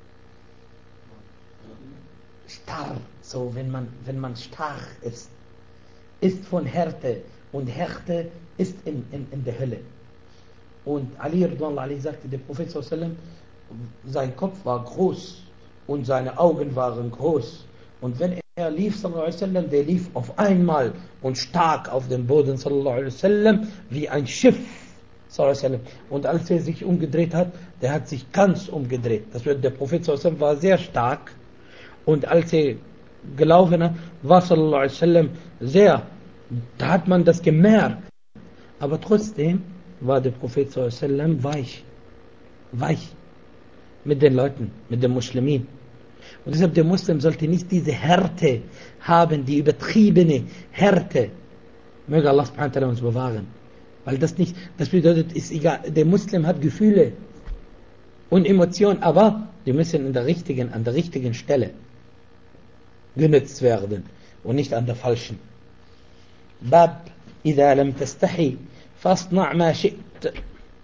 Starr, so wenn man starr ist von Härte, und Härte ist in der Hölle. Und Ali radhiyallahu anhu sagte, der Prophet sallallahu alaihi wasallam, sein Kopf war groß und seine Augen waren groß, und wenn er lief sallallahu alaihi wasallam, der lief auf einmal und stark auf dem Boden sallallahu alaihi wasallam wie ein Schiff sallallahu alaihi wasallam. Und als er sich umgedreht hat, der hat sich ganz umgedreht. Das wird, der Prophet sallallahu alaihi wasallam war sehr stark, und als er gelaufen hat, war sallallahu alaihi wasallam sehr, da hat man das gemerkt, aber trotzdem war der Prophet sallallahu alaihi wasallam weich mit den Leuten, mit den Muslimen. Und deshalb, der Muslim sollte nicht diese Härte haben, die übertriebene Härte. Möge Allah subhanahu wa ta'ala uns bewahren. Weil das bedeutet, ist egal, der Muslim hat Gefühle und Emotionen, aber die müssen an der richtigen Stelle genutzt werden und nicht an der falschen. Bab, إذا لم تستحي فاصنع ما شئت.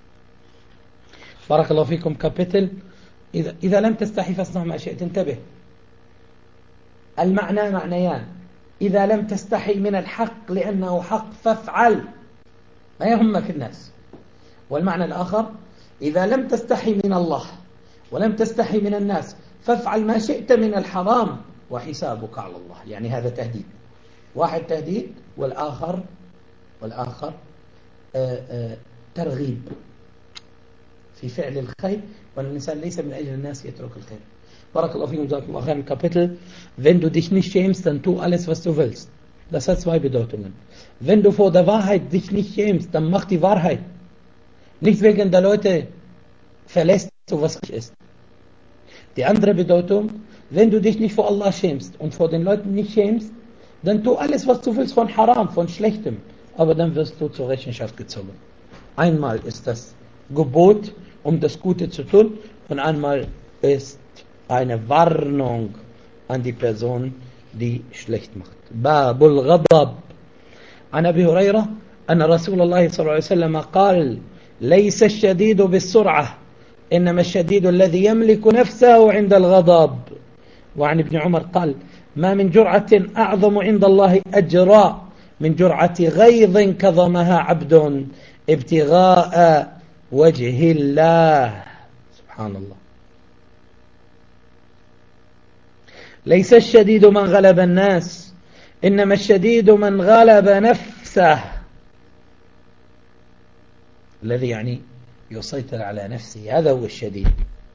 بارك الله فيكم. Kapitel إذا لم تستحي فاصنع ما شئت. انتبه، المعنى معنيان. إذا لم تستحي من الحق لأنه حق فافعل، ما يهمك الناس. والمعنى الآخر، إذا لم تستحي من الله ولم تستحي من الناس فافعل ما شئت من الحرام وحسابك على الله. يعني هذا تهديد، واحد تهديد والآخر ترغيب في فعل الخير، والإنسان ليس من أجل الناس يترك الخير. بارك الله فيكم. جزاكم الله خير. Kapitel, wenn du dich nicht schämst, dann tu alles, was du willst. Das hat zwei Bedeutungen. Wenn du vor der Wahrheit dich nicht schämst, dann mach die Wahrheit. Nicht wegen der Leute verlässt du, was richtig ist. Die andere Bedeutung, wenn du dich nicht vor Allah schämst und vor den Leuten nicht schämst, dann tu alles, was du willst von Haram, von Schlechtem. Aber dann wirst du zur Rechenschaft gezogen. Einmal ist das Gebot, um das Gute zu tun, und einmal ist eine Warnung an die Person, die schlecht macht. Babul Ghadab. An Abi Hurairah, أن رسول الله صلى الله عليه وسلم قال: ليس الشديد بالسرعة إنما الشديد الذي يملك نفسه عند الغضب. وعن ابن عمر قال: ما من جرعة أعظم عند الله أجرا من جرعة غيظ كظمها عبد ابتغاء وجه الله. سبحان الله. ليس الشديد من غلب الناس إنما الشديد من غلب نفسه، الذي يعني يسيطر على نفسه، هذا هو الشديد.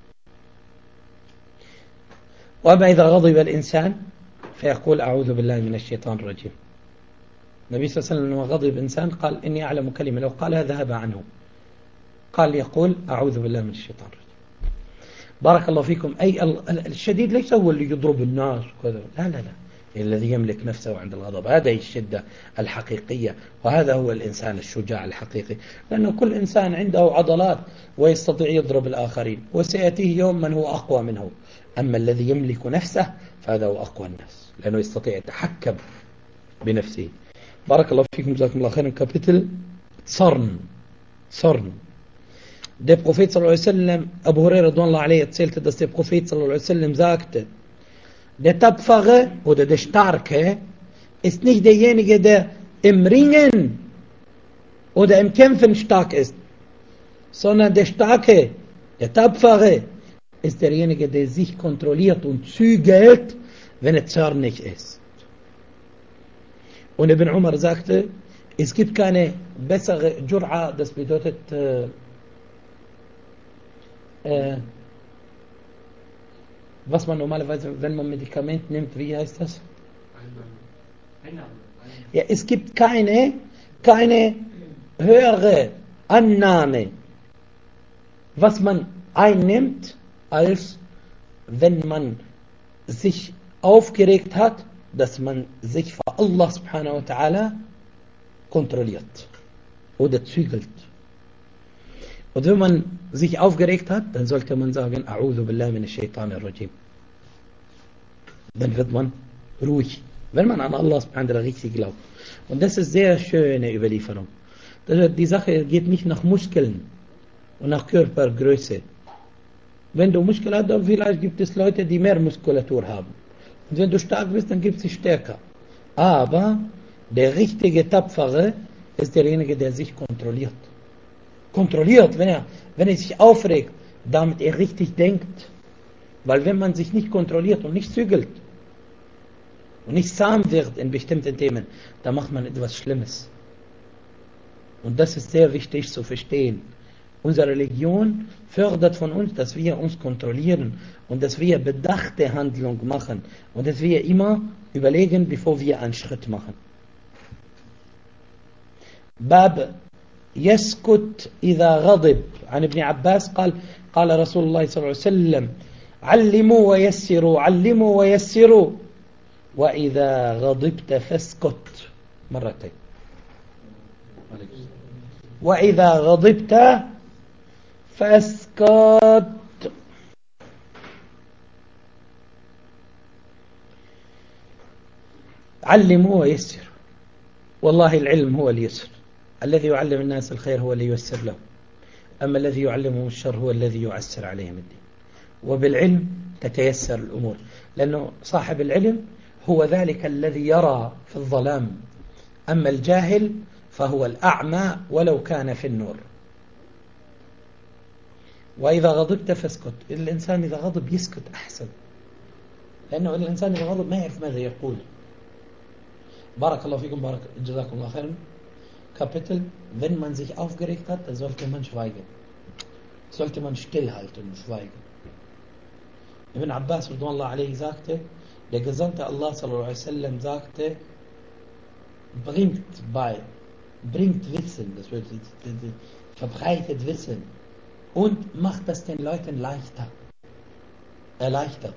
وأما إذا غضب الإنسان فيقول: أعوذ بالله من الشيطان الرجيم. النبي صلى الله عليه وسلم لما غضب إنسان قال: إني أعلم كلمة لو قالها ذهب عنه. قال يقول: أعوذ بالله من الشيطان الرجيم. بارك الله فيكم. أي الشديد ليس هو اللي يضرب الناس وكذا، لا لا لا، الذي يملك نفسه عند الغضب، هذه الشدة الحقيقية، وهذا هو الإنسان الشجاع الحقيقي، لأنه كل إنسان عنده عضلات ويستطيع يضرب الآخرين، وسيأتيه يوم من هو أقوى منه. أما الذي يملك نفسه فهذا هو أقوى الناس، لأنه يستطيع يتحكم بنفسه. بارك الله فيكم. جزاكم الله خيرا. Kapitel Zorn. Der Prophet sallallahu alaihi wasallam, Abu Hurairah radhiyallahu anhu erzählte, dass der Prophet sallallahu alaihi wasallam sagte: der Tapfere oder der Starke ist nicht derjenige, der im Ringen oder im Kämpfen stark ist, sondern der Starke, der Tapfere, ist derjenige, der sich kontrolliert und zügelt, wenn er zornig ist. Und Ibn Umar sagte, es gibt keine bessere Jur'a, das bedeutet was man normalerweise, wenn man Medikament nimmt, wie heißt das? Ja, es gibt keine höhere Annahme, was man einnimmt, als wenn man sich aufgeregt hat, dass man sich vor Allah subhanahu wa ta'ala kontrolliert oder zügelt. Und wenn man sich aufgeregt hat, dann sollte man sagen, A'udhu billahi minash shaitanir rajim. Dann wird man ruhig, wenn man an Allah subhanahu wa ta'ala richtig glaubt. Und das ist sehr schöne Überlieferung. Die Sache geht nicht nach Muskeln und nach Körpergröße. Wenn du Muskeln hast, dann vielleicht gibt es Leute, die mehr Muskulatur haben. Und wenn du stark bist, dann gibt es sie stärker. Aber der richtige Tapfere ist derjenige, der sich kontrolliert. Kontrolliert, wenn er sich aufregt, damit er richtig denkt. Weil wenn man sich nicht kontrolliert und nicht zügelt und nicht zahm wird in bestimmten Themen, dann macht man etwas Schlimmes. Und das ist sehr wichtig zu verstehen. Unsere Religion fördert von uns, dass wir uns kontrollieren und dass wir bedachte Handlung machen und dass wir immer überlegen, bevor wir einen Schritt machen. Bab يسكت إذا غضب عن ابن عباس قال رسول الله صلى الله عليه وسلم علموا ويسروا وإذا غضبت فاسكت مرتين وإذا غضبت فاسكت علموا ويسروا والله العلم هو اليسر الذي يعلم الناس الخير هو اللي ييسر له أما الذي يعلمهم الشر هو الذي يعسر عليهم الدين وبالعلم تتيسر الأمور لأنه صاحب العلم هو ذلك الذي يرى في الظلام أما الجاهل فهو الأعمى ولو كان في النور وإذا غضبت فاسكت الإنسان إذا غضب يسكت أحسن لأنه الإنسان إذا غضب ما يعرف ماذا يقول بارك الله فيكم جزاكم الله خيرا Kapitel, wenn man sich aufgeregt hat, dann sollte man schweigen. Sollte man stillhalten und schweigen. Ibn Abbas radhiyallahu alayhi sagte, der Gesandte Allah sallallahu alaihi wasallam sagte, bringt Wissen, das bedeutet, verbreitet Wissen und macht das den Leuten erleichtert.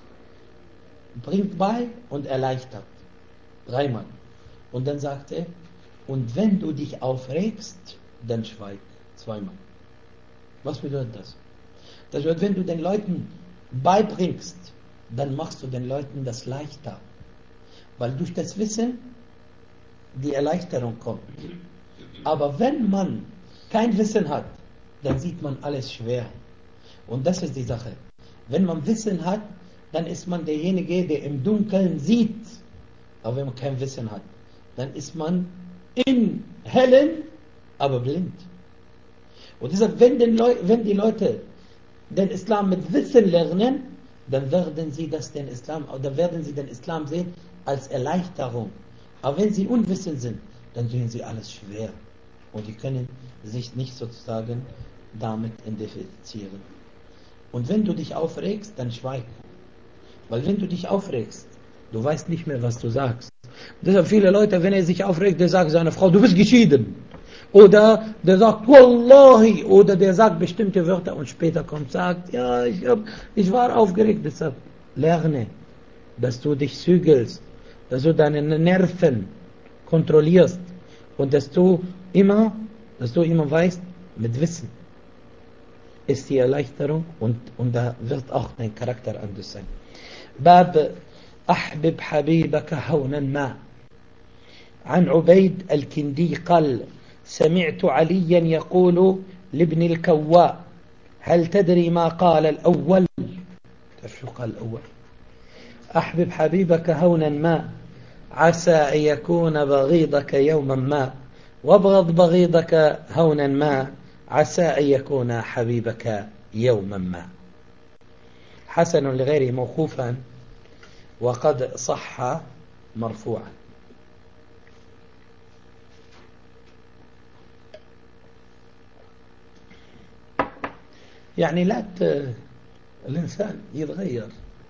Bringt bei und erleichtert. 3-mal. Und dann sagte er, und wenn du dich aufregst, dann schweig 2-mal. Was bedeutet das? Das bedeutet, wenn du den Leuten beibringst, dann machst du den Leuten das leichter. Weil durch das Wissen die Erleichterung kommt. Aber wenn man kein Wissen hat, dann sieht man alles schwer. Und das ist die Sache. Wenn man Wissen hat, dann ist man derjenige, der im Dunkeln sieht. Aber wenn man kein Wissen hat, dann ist man im Hellen, aber blind. Und deshalb, wenn die Leute den Islam mit Wissen lernen, dann werden sie den Islam sehen als Erleichterung. Aber wenn sie unwissend sind, dann sehen sie alles schwer. Und die können sich nicht sozusagen damit identifizieren. Und wenn du dich aufregst, dann schweig. Weil wenn du dich aufregst, du weißt nicht mehr, was du sagst. Deshalb viele Leute, wenn er sich aufregt, der sagt seiner Frau, du bist geschieden. Oder der sagt, Wallahi. Oder der sagt bestimmte Wörter und später sagt, ja, ich war aufgeregt. Deshalb lerne, dass du dich zügelst, dass du deine Nerven kontrollierst und dass du immer weißt, mit Wissen ist die Erleichterung und da wird auch dein Charakter anders sein. Bab أحبب حبيبك هونا ما عن عبيد الكندي قال سمعت عليا يقول لابن الكواء هل تدري ما قال الأول شو قال الأول أحبب حبيبك هونا ما عسى أن يكون بغيضك يوما ما وابغض بغيضك هونا ما عسى أن يكون حبيبك يوما ما حسن لغيره موقوفا وقد صح مرفوعا يعني الإنسان يتغير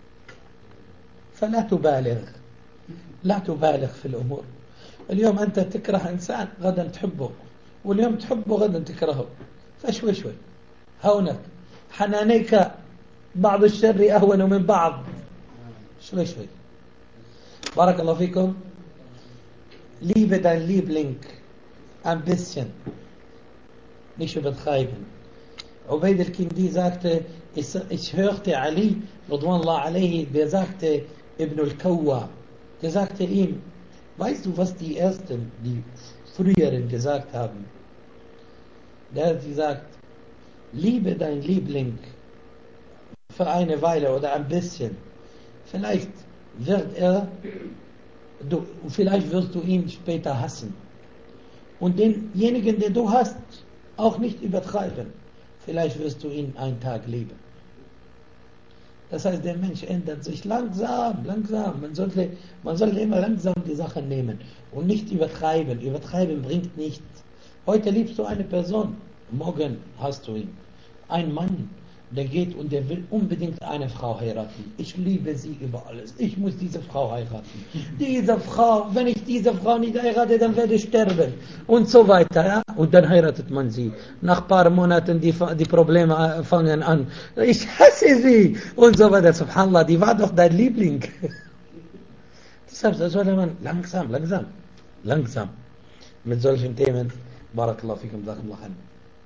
فلا تبالغ في الأمور. اليوم أنت تكره إنسان غدا تحبه واليوم تحبه غدا تكرهه، فشوي شوي هونك حنانيك بعض الشر أهون من بعض، شوي شوي. بارك الله فيكم. Liebe dein Liebling ein bisschen, nicht übertreiben. Ubayd al-Kindi sagte, ich hörte Ali, Radwanullah alayhi, der sagte, Ibn al-Kawwa, der sagte ihm, weißt du, was die Ersten, die früheren gesagt haben? Der hat gesagt, liebe dein Liebling für eine Weile oder ein bisschen. Vielleicht vielleicht wirst du ihn später hassen. Und denjenigen, den du hast, auch nicht übertreiben. Vielleicht wirst du ihn einen Tag lieben. Das heißt, der Mensch ändert sich langsam, langsam. Man sollte immer langsam die Sachen nehmen und nicht übertreiben. Übertreiben bringt nichts. Heute liebst du eine Person, morgen hast du ihn. Ein Mann, der geht und der will unbedingt eine Frau heiraten. Ich liebe sie über alles. Ich muss diese Frau heiraten. Diese Frau, wenn ich diese Frau nicht heirate, dann werde ich sterben. Und so weiter. Ja? Und dann heiratet man sie. Nach ein paar Monaten die Probleme fangen an. Ich hasse sie. Und so weiter. Subhanallah, die war doch dein Liebling. Deshalb sollte man langsam mit solchen Themen. Barakallahu fikum, Jazakumullah khair.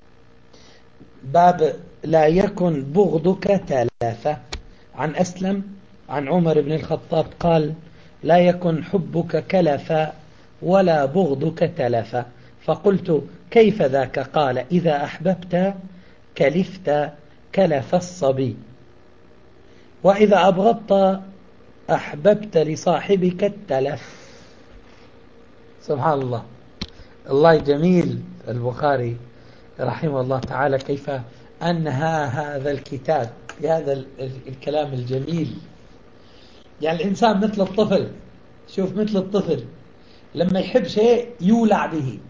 باب لا يكن بغضك تلافة. عن أسلم عن عمر بن الخطاب قال لا يكن حبك كلفا ولا بغضك تلفا. فقلت كيف ذاك؟ قال إذا أحببت كلفت كلف الصبي، وإذا أبغضت أحببت لصاحبك التلف. سبحان الله. الله جميل. البخاري رحمه الله تعالى كيف أنهى هذا الكتاب بهذا الكلام الجميل. يعني الإنسان مثل الطفل، شوف مثل الطفل لما يحب شيء يولع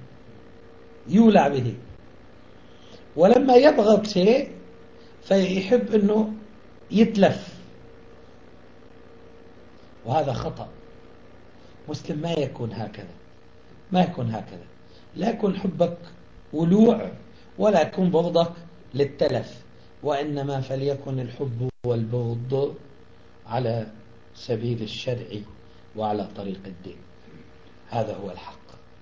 به، ولما يبغض شيء فيحب أنه يتلف، وهذا خطأ. مسلم ما يكون هكذا، لا يكون حبك ولوع ولا يكون بغضك للتلف، وإنما فليكن الحب والبغض على سبيل الشرع وعلى طريق الدين. هذا هو الحق.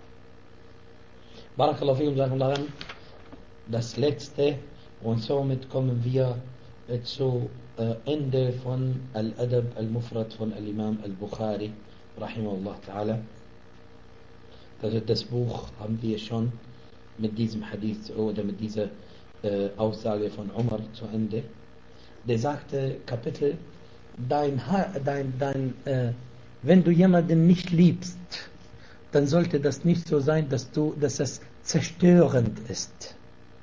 بارك الله فيكم. جزاكم الله خيرا. Das letzte, und somit kommen wir zu Ende von Al-Adab Al-Mufrad von Al-Imam Al-Bukhari rahimahullah ta'ala. Das Buch haben wir schon mit diesem Hadith oder mit dieser Aussage von Umar zu Ende. Der sagte, Kapitel, wenn du jemanden nicht liebst, dann sollte das nicht so sein, dass es zerstörend ist.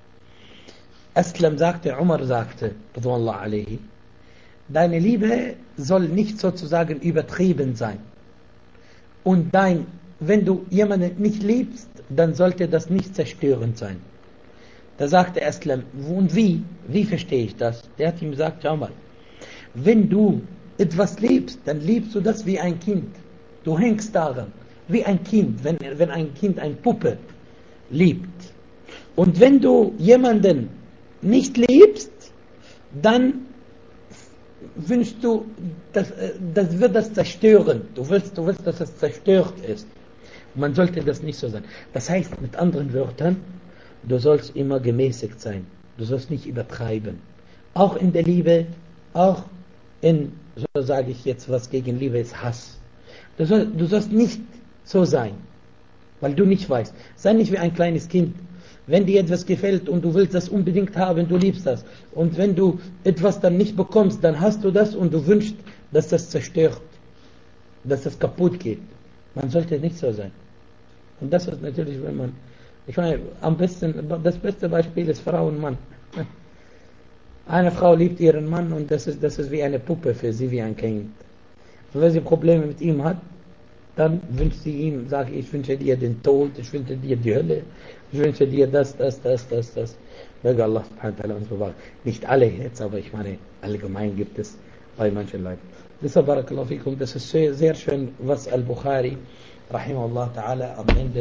Aslam sagte, Umar sagte, Radwanullah alayhi, deine Liebe soll nicht sozusagen übertrieben sein. Und wenn du jemanden nicht liebst, dann sollte das nicht zerstörend sein. Da sagte Aslam, und wie verstehe ich das? Der hat ihm gesagt, schau mal, wenn du etwas liebst, dann liebst du das wie ein Kind. Du hängst daran, wie ein Kind, wenn ein Kind eine Puppe liebt. Und wenn du jemanden nicht liebst, dann wünschst du, das wird das zerstören. Du willst, dass es zerstört ist. Man sollte das nicht so sein. Das heißt, mit anderen Wörtern, du sollst immer gemäßigt sein. Du sollst nicht übertreiben. Auch in der Liebe, auch in, so sage ich jetzt, was gegen Liebe ist, Hass. Du sollst nicht so sein, weil du nicht weißt. Sei nicht wie ein kleines Kind. Wenn dir etwas gefällt und du willst das unbedingt haben, du liebst das. Und wenn du etwas dann nicht bekommst, dann hast du das und du wünschst, dass das zerstört, dass das kaputt geht. Man sollte nicht so sein. Und das ist natürlich, wenn man, ich meine, das beste Beispiel ist Frau und Mann. Eine Frau liebt ihren Mann und das ist wie eine Puppe für sie, wie ein Kind. Und wenn sie Probleme mit ihm hat, dann wünscht sie ihm, sagt, ich wünsche dir den Tod, ich wünsche dir die Hölle, ich wünsche dir das. Möge Allah subhanahu wa ta'ala uns bewahren. Nicht alle jetzt, aber ich meine, allgemein gibt es bei manchen Leuten. Deshalb, barakallahu fikum, das ist sehr, sehr schön, was Al-Bukhari rahimahullah ta'ala am Ende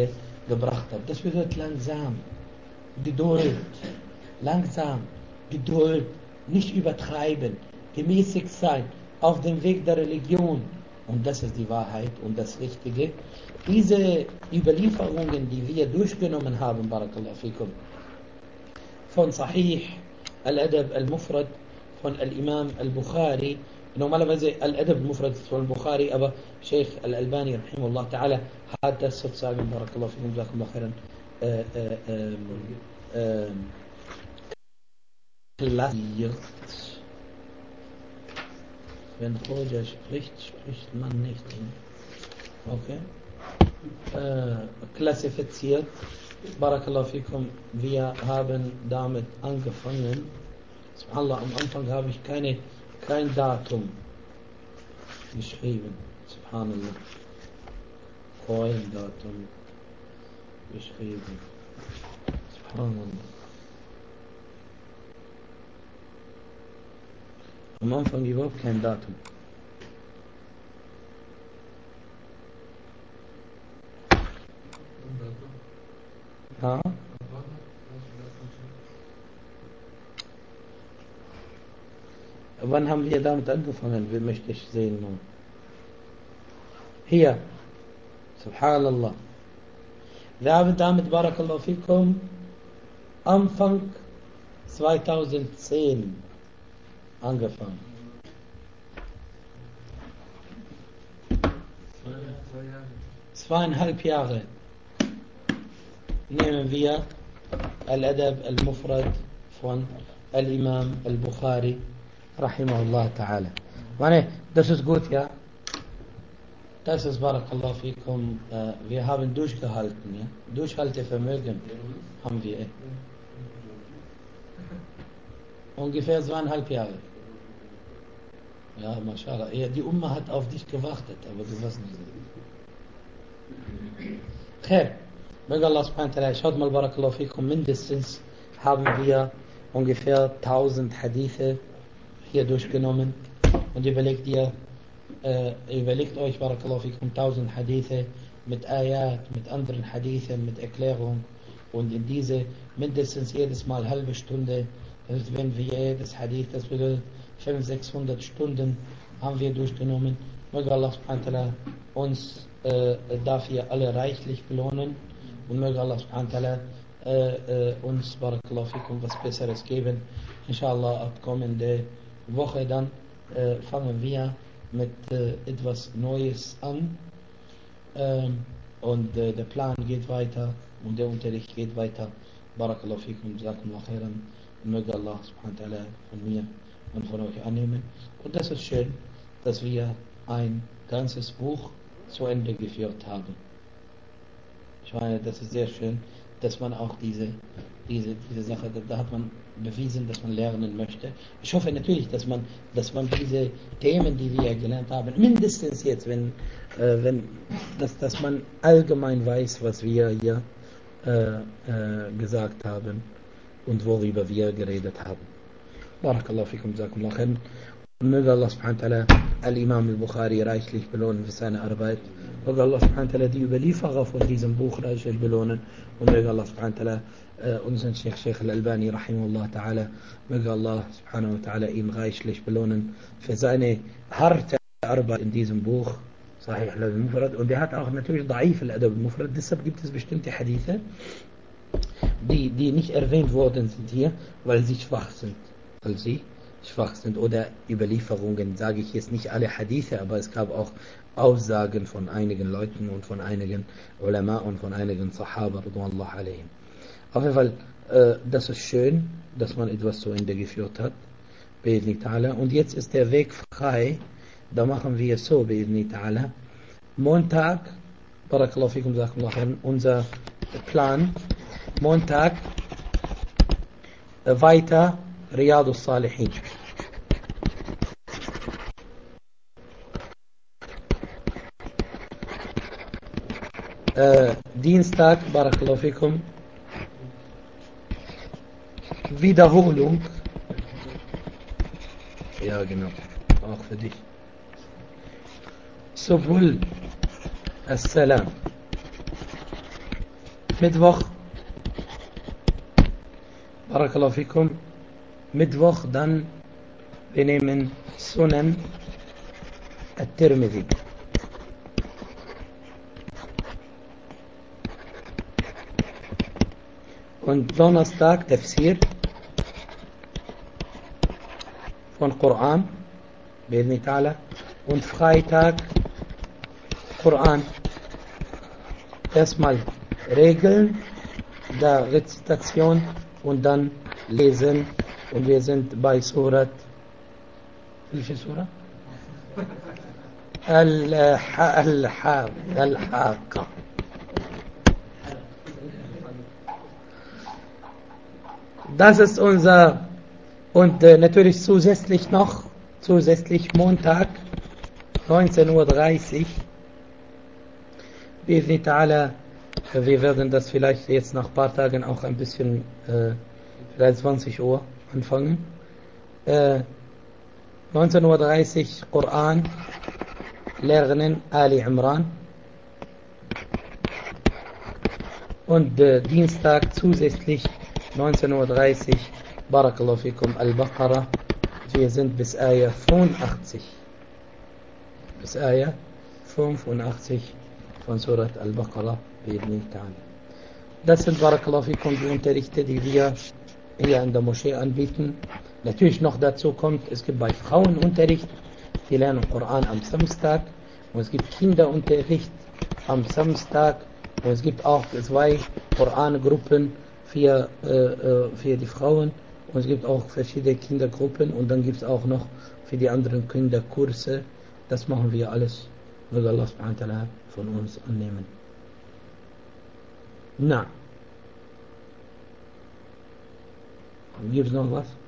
gebracht habe. Das bedeutet langsam, Geduld, langsam, Geduld, nicht übertreiben, gemäßigt sein, auf dem Weg der Religion. Und das ist die Wahrheit und das Richtige. Diese Überlieferungen, die wir durchgenommen haben, Barakallahu fikum, von Sahih Al-Adab Al-Mufrad, von Al-Imam Al-Bukhari, normalerweise Al-Adab Al-Mufrad von Al-Bukhari, aber Sheikh Al-Albani, rahimahullah ta'ala, hat das sozusagen, Barakallahu fikum, Jazakumullah khairan, klassiert. Wenn Roger spricht, spricht man nicht. Okay. Klassifiziert. Barakallahu fikum. Wir haben damit angefangen. Subhanallah, am Anfang habe ich kein Datum geschrieben. Subhanallah. Kein Datum geschrieben. Subhanallah. Am Anfang überhaupt kein Datum. Ja? Wann haben wir damit angefangen? Wie möchte ich sehen nun? Hier. Subhanallah. Wir haben damit, Barakallahu fikum, Anfang 2010 angefangen. 2,5 Jahre nehmen wir Al-Adab Al-Mufrad von Al-Imam Al-Bukhari, rahimahullah ta'ala. Meine, das ist gut, ja? Das ist, Barakallahu fikum, wir haben durchgehalten, ja? Durchhaltevermögen haben wir. Ungefähr 2,5 Jahre. Ja, mashallah. Ja, die Umma hat auf dich gewartet, aber du warst nicht. Khair. Möge Allah subhanahu wa ta'ala, schaut mal, Barakallahu fikum, mindestens haben wir ungefähr 1000 Hadithe hier durchgenommen. Und überlegt euch, Barakallahu fikum, 1000 Hadithe mit Ayat, mit anderen Hadithen, mit Erklärung. Und in diese mindestens jedes Mal halbe Stunde. Das ist, wenn wir jedes Hadith, das bedeutet 500-600 Stunden haben wir durchgenommen. Möge Allah subhanahu wa ta'ala uns dafür alle reichlich belohnen und möge Allah subhanahu wa ta'ala uns, Barakallahu fikum, was Besseres geben. Inshallah, ab kommende Woche dann fangen wir mit etwas Neues an und der Plan geht weiter und der Unterricht geht weiter. Barakallahu fikum, Jazakumullah khairan. Möge Allah subhanahu wa ta'ala von mir und von euch annehmen. Und das ist schön, dass wir ein ganzes Buch zu Ende geführt haben. Ich meine, das ist sehr schön, dass man auch diese Sache, da hat man bewiesen, dass man lernen möchte. Ich hoffe natürlich, dass man diese Themen, die wir gelernt haben, mindestens jetzt, dass man allgemein weiß, was wir hier gesagt haben und worüber wir geredet haben. Barakallahu fikum, Jazakumullah khairan. Und möge Allah subhanahu wa ta'ala Al-Imam Al-Bukhari reichlich belohnen für seine Arbeit. Möge Allah subhanahu wa ta'ala die Überlieferer von diesem Buch reichlich belohnen. Und möge Allah subhanahu wa ta'ala unseren Sheikh Al-Albani rahimahullah ta'ala, möge Allah subhanahu wa ta'ala ihn reichlich belohnen für seine harte Arbeit in diesem Buch Sahih Al-Mufrad. Und er hat auch natürlich Da'if Al-Adab Al-Mufrad. Deshalb gibt es bestimmte Hadithe, die nicht erwähnt worden sind hier, weil sie schwach sind. Oder Überlieferungen, sage ich jetzt nicht alle Hadithe, aber es gab auch Aussagen von einigen Leuten und von einigen Ulama und von einigen Sahaba, radiyallahu alayhim. Auf jeden Fall, das ist schön, dass man etwas zu Ende geführt hat. Bi'idhni ta'ala. Und jetzt ist der Weg frei. Da machen wir so, Bi'idhni ta'ala. Montag, Barakallahu fikum, Jazakumullah khairan, unser Plan. Montag weiter Riyadus Salihin. Dienstag, Barakallahu fikum, Wiederholung. Ja, genau. Auch für dich. Subul As-Salam. Mittwoch, Barakallahu fikum, Mittwoch, dann wir nehmen Sunan At-Tirmidhi. Und Donnerstag Tafsir von Koran, Bidni Ta'ala. Und Freitag Koran. Erstmal Regeln der Rezitation und dann lesen. Und wir sind bei Surat. Welche Surah? Al-Haqqa. Das ist unser, und natürlich zusätzlich Montag, 19:30 Uhr. Bi'idhni ta'ala, wir werden das vielleicht jetzt nach ein paar Tagen auch ein bisschen, vielleicht 20 Uhr anfangen. 19:30 Uhr Koran lernen, Ali Imran. Und Dienstag zusätzlich 19:30 Uhr, Barakallahu fikum, Al-Baqarah. Wir sind bis Ayah 85. Bis Ayah 85 von Surat Al-Baqarah. Das sind, Barakallahu fikum, die Unterrichte, die wir hier in der Moschee anbieten. Natürlich noch dazu kommt, es gibt bei Frauen Unterricht, die lernen Koran am Samstag. Und es gibt Kinderunterricht am Samstag. Und es gibt auch 2 Koran-Gruppen für die Frauen. Und es gibt auch verschiedene Kindergruppen. Und dann gibt es auch noch für die anderen Kinder Kurse. Das machen wir alles, will Allah subhanahu wa ta'ala von uns annehmen. Na. Gibt es noch was?